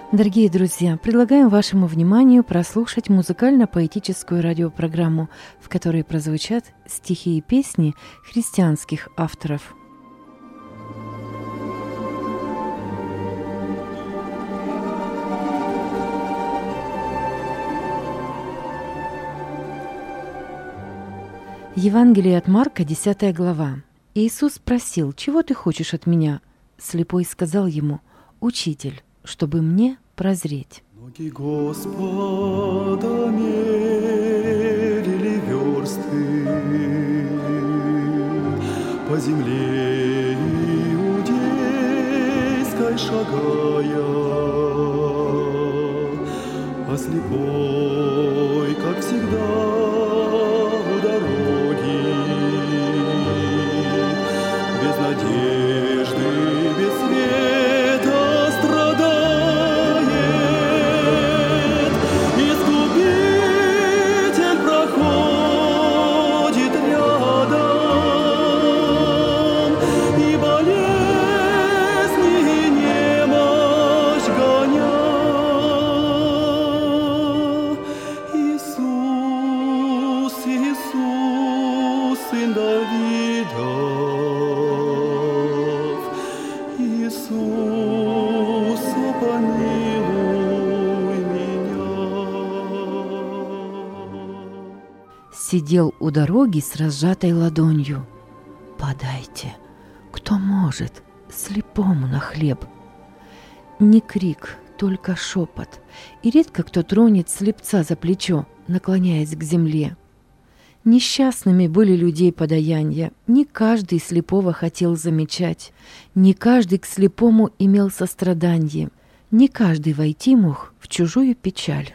Дорогие друзья, предлагаем вашему вниманию прослушать музыкально-поэтическую радиопрограмму, в которой прозвучат стихи и песни христианских авторов. Евангелие от Марка, 10 глава. Иисус спросил: «Чего ты хочешь от меня?» Слепой сказал ему: «Учитель, чтобы мне прозреть». Ноги Господа мерили версты по земле иудейской шагая, а слепой, как всегда, у дороги, без надежды, без света страдает. Искупитель проходит рядом, и болезни, и немощь гоня. Иисус, Иисус, сын Давидов, Иисус, помилуй меня. Сидел у дороги с разжатой ладонью. «Подайте, кто может, слепому на хлеб». Не крик, только шепот, и редко кто тронет слепца за плечо, наклоняясь к земле. Несчастными были людей подаяния, не каждый слепого хотел замечать, не каждый к слепому имел состраданье, не каждый войти мог в чужую печаль.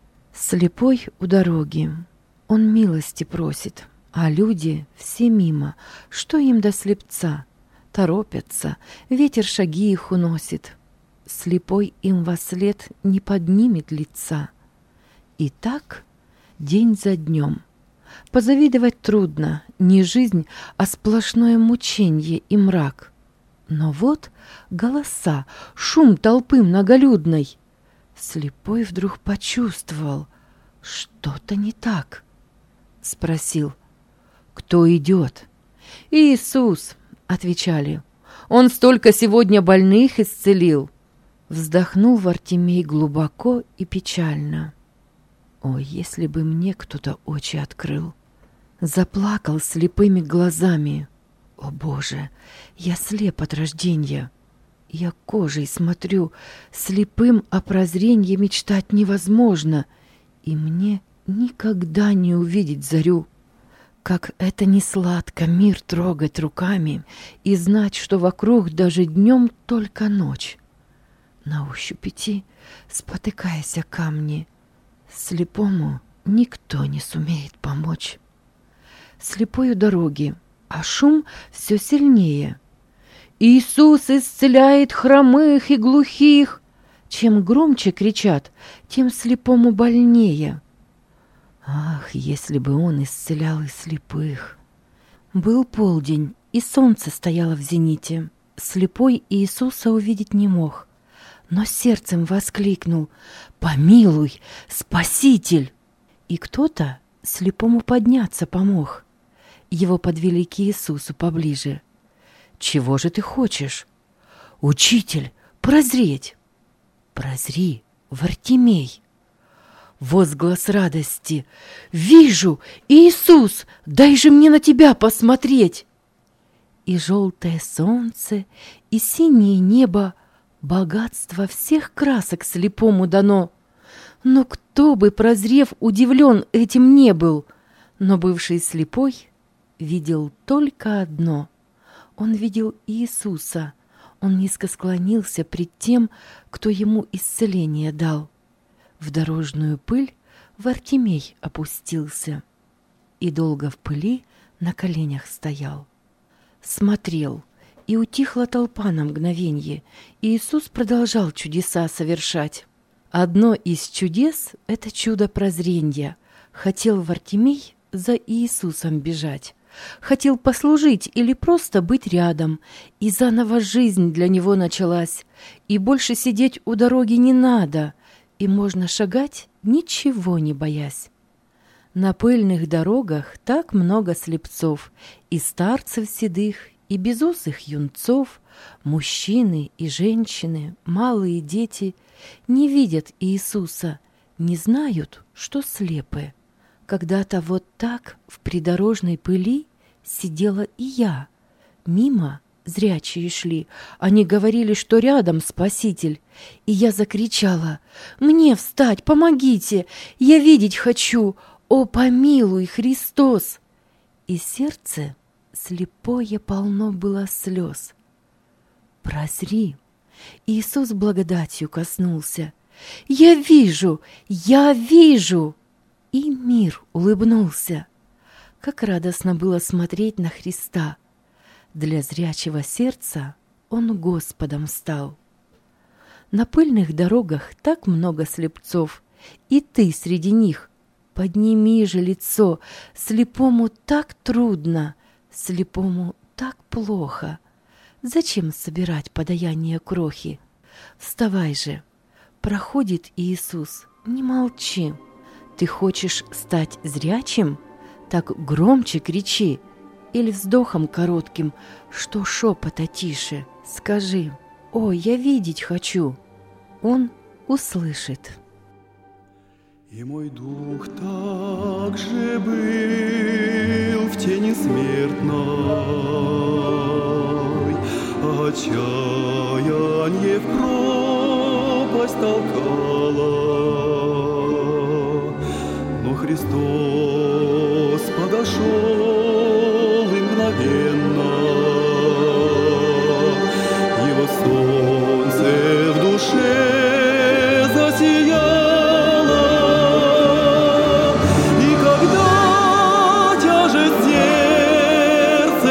Слепой у дороги, он милости просит, а люди все мимо, что им до слепца? Торопятся, ветер шаги их уносит. Слепой им вослед не поднимет лица. И так день за днем. Позавидовать трудно, не жизнь, а сплошное мученье и мрак. Но вот голоса, шум толпы многолюдной. Слепой вдруг почувствовал, что-то не так. Спросил: «Кто идет?» «Иисус», — отвечали. «Он столько сегодня больных исцелил». Вздохнул Вартимей глубоко и печально. «О, если бы мне кто-то очи открыл!» Заплакал слепыми глазами. «О, Боже, я слеп от рождения! Я кожей смотрю, слепым о прозренье мечтать невозможно, и мне никогда не увидеть зарю. Как это не сладко мир трогать руками и знать, что вокруг даже днем только ночь. На ощупь идти, спотыкаясь о камни, слепому никто не сумеет помочь. Слепой у дороги, а шум все сильнее. «Иисус исцеляет хромых и глухих!» Чем громче кричат, тем слепому больнее. Ах, если бы он исцелял и слепых! Был полдень, и солнце стояло в зените. Слепой Иисуса увидеть не мог, но сердцем воскликнул: «Помилуй, Спаситель!» И кто-то слепому подняться помог. Его подвели к Иисусу поближе. «Чего же ты хочешь?» «Учитель, прозреть!» «Прозри, Вартимей!» Возглас радости: «Вижу! Иисус, дай же мне на тебя посмотреть!» И желтое солнце, и синее небо, богатство всех красок слепому дано. Но кто бы, прозрев, удивлен этим не был? Но бывший слепой видел только одно. Он видел Иисуса. Он низко склонился пред тем, кто ему исцеление дал. В дорожную пыль Вартимей опустился и долго в пыли на коленях стоял. Смотрел, и утихла толпа на мгновенье, и Иисус продолжал чудеса совершать. Одно из чудес — это чудо прозренья. Хотел Вартимей за Иисусом бежать, хотел послужить или просто быть рядом, и заново жизнь для него началась, и больше сидеть у дороги не надо, и можно шагать, ничего не боясь. На пыльных дорогах так много слепцов, и старцев седых, и безусых юнцов, мужчины и женщины, малые дети не видят Иисуса, не знают, что слепы. Когда-то вот так в придорожной пыли сидела и я. Мимо зрячие шли, они говорили, что рядом Спаситель. И я закричала: «Мне встать, помогите! Я видеть хочу! О, помилуй, Христос!» И сердце слепое полно было слез. «Прозри!» Иисус благодатью коснулся. «Я вижу! Я вижу!» И мир улыбнулся. Как радостно было смотреть на Христа. Для зрячего сердца Он Господом стал. На пыльных дорогах так много слепцов, и ты среди них. Подними же лицо, слепому так трудно, слепому так плохо. Зачем собирать подаяние крохи? Вставай же, проходит Иисус, не молчи. Ты хочешь стать зрячим? Так громче кричи. Или вздохом коротким, что шепота тише, скажи: «О, я видеть хочу!» Он услышит. И мой дух также был в тени смертной, отчаяние в пропасть толкало, но Христос подошел и мгновенно Его солнце в душе засияло. И когда тяжесть сердце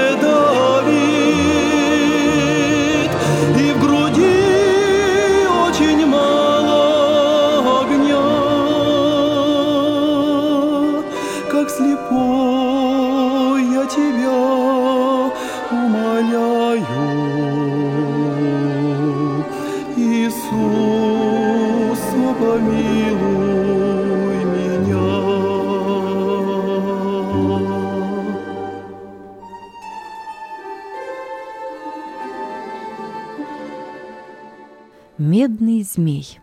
давит, и в груди очень мало огня, как слепой я тебя умоляю, Иисус, помилуй меня. Медный змей.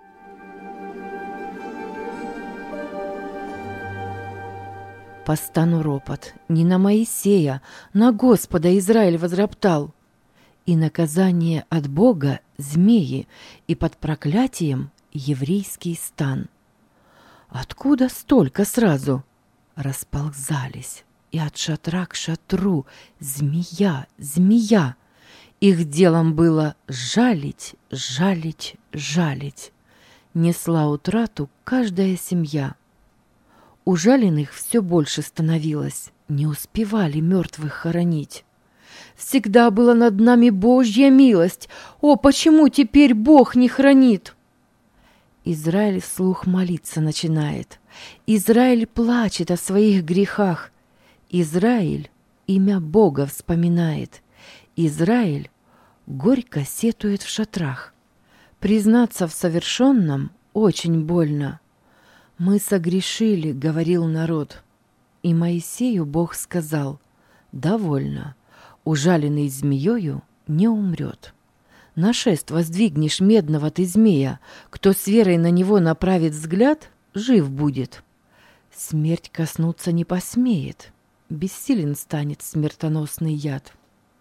По стану ропот, не на Моисея, на Господа Израиль возроптал. И наказание от Бога — змеи, и под проклятием еврейский стан. Откуда столько сразу? Расползались, и от шатра к шатру змея, змея. Их делом было жалить, жалить, жалить. Несла утрату каждая семья. Ужаленных все больше становилось, не успевали мертвых хоронить. Всегда была над нами Божья милость. О, почему теперь Бог не хранит? Израиль вслух молиться начинает. Израиль плачет о своих грехах. Израиль имя Бога вспоминает. Израиль горько сетует в шатрах. Признаться в совершенном очень больно. «Мы согрешили», — говорил народ. И Моисею Бог сказал: «Довольно. Ужаленный змеёю не умрет. На шест воздвигнешь медного ты змея, кто с верой на него направит взгляд, жив будет. Смерть коснуться не посмеет, бессилен станет смертоносный яд».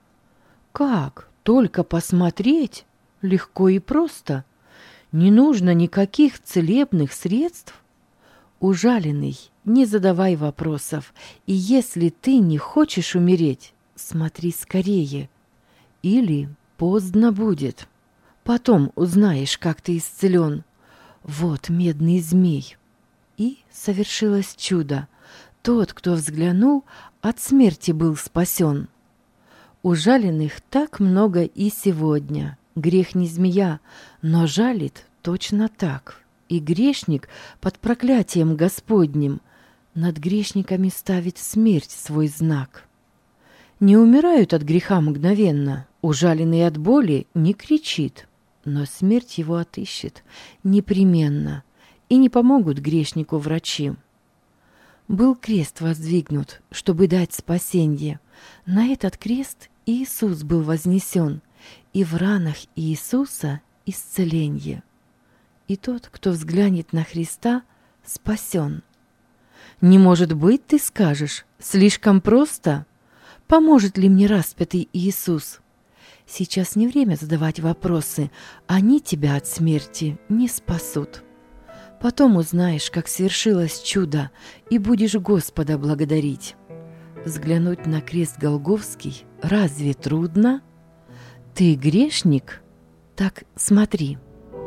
Как? Только посмотреть? Легко и просто. Не нужно никаких целебных средств. Ужаленный, не задавай вопросов, и если ты не хочешь умереть, смотри скорее, или поздно будет. Потом узнаешь, как ты исцелен. Вот медный змей. И совершилось чудо. Тот, кто взглянул, от смерти был спасен. Ужаленных так много и сегодня. Грех не змея, но жалит точно так. И грешник под проклятием Господним. над грешниками ставит смерть свой знак. Не умирают от греха мгновенно, ужаленный от боли не кричит, но смерть его отыщет непременно, и не помогут грешнику врачи. Был крест воздвигнут, чтобы дать спасенье. На этот крест Иисус был вознесен, и в ранах Иисуса исцеленье. И тот, кто взглянет на Христа, спасен. Не может быть, ты скажешь, слишком просто? Поможет ли мне распятый Иисус? Сейчас не время задавать вопросы, они тебя от смерти не спасут. Потом узнаешь, как свершилось чудо, и будешь Господа благодарить. Взглянуть на крест Голгофский разве трудно? Ты грешник? Так смотри.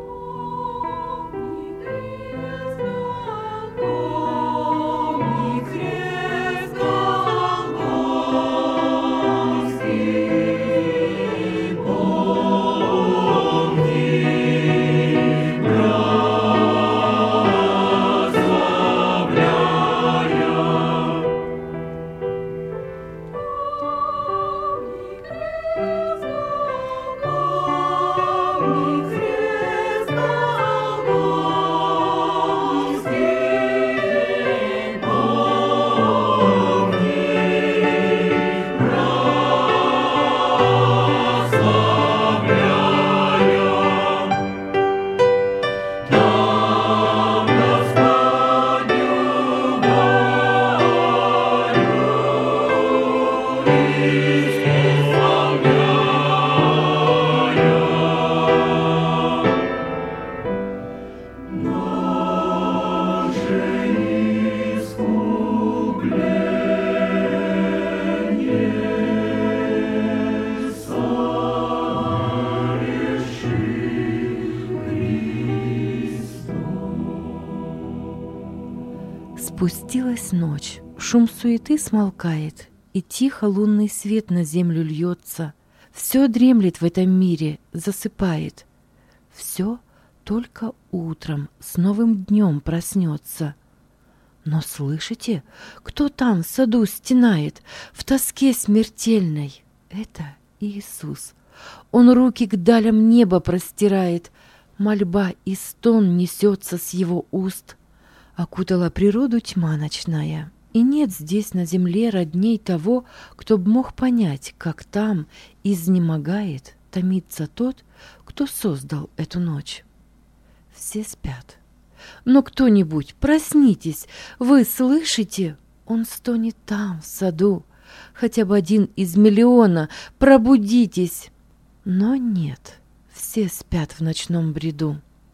Спустилась ночь, шум суеты смолкает, и тихо лунный свет на землю льется. Все дремлет в этом мире, засыпает. Все только утром с новым днем проснется. Но слышите, кто там в саду стенает, в тоске смертельной? Это Иисус. Он руки к далям неба простирает, мольба и стон несется с его уст. Окутала природу тьма ночная, и нет здесь на земле родней того, кто б мог понять, как там изнемогает, томится тот, кто создал эту ночь. Все спят. Но кто-нибудь, проснитесь, вы слышите? Он стонет там, в саду, хотя бы один из миллиона, пробудитесь. Но нет, все спят в ночном бреду.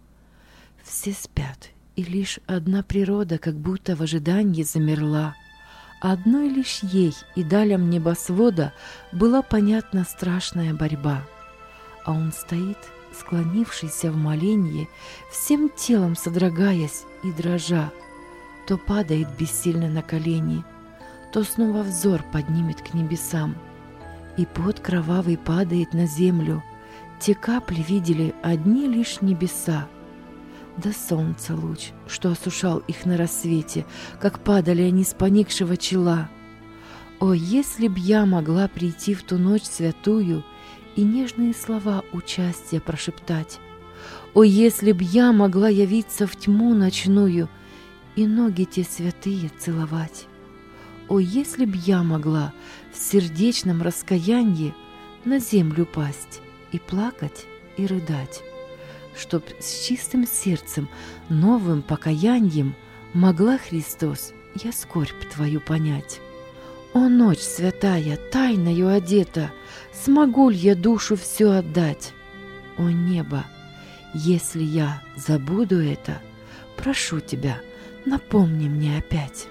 Все спят. И лишь одна природа как будто в ожидании замерла. Одной лишь ей и далям небосвода была понятна страшная борьба. А он стоит, склонившийся в моленье, всем телом содрогаясь и дрожа, то падает бессильно на колени, то снова взор поднимет к небесам. И пот кровавый падает на землю, те капли видели одни лишь небеса. Да солнца луч, что осушал их на рассвете, как падали они с поникшего чела. О, если б я могла прийти в ту ночь святую и нежные слова участия прошептать! О, если б я могла явиться в тьму ночную и ноги те святые целовать! О, если б я могла в сердечном раскаянии на землю пасть и плакать и рыдать! Чтоб с чистым сердцем, новым покаянием могла, Христос, я скорбь Твою понять. О, ночь святая, тайною одета, смогу ль я душу всю отдать? О, небо, если я забуду это, прошу Тебя, напомни мне опять.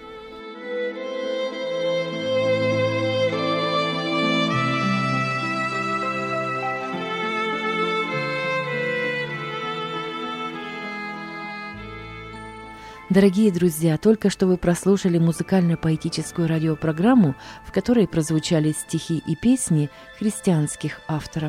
Дорогие друзья, только что вы прослушали музыкально-поэтическую радиопрограмму, в которой прозвучали стихи и песни христианских авторов.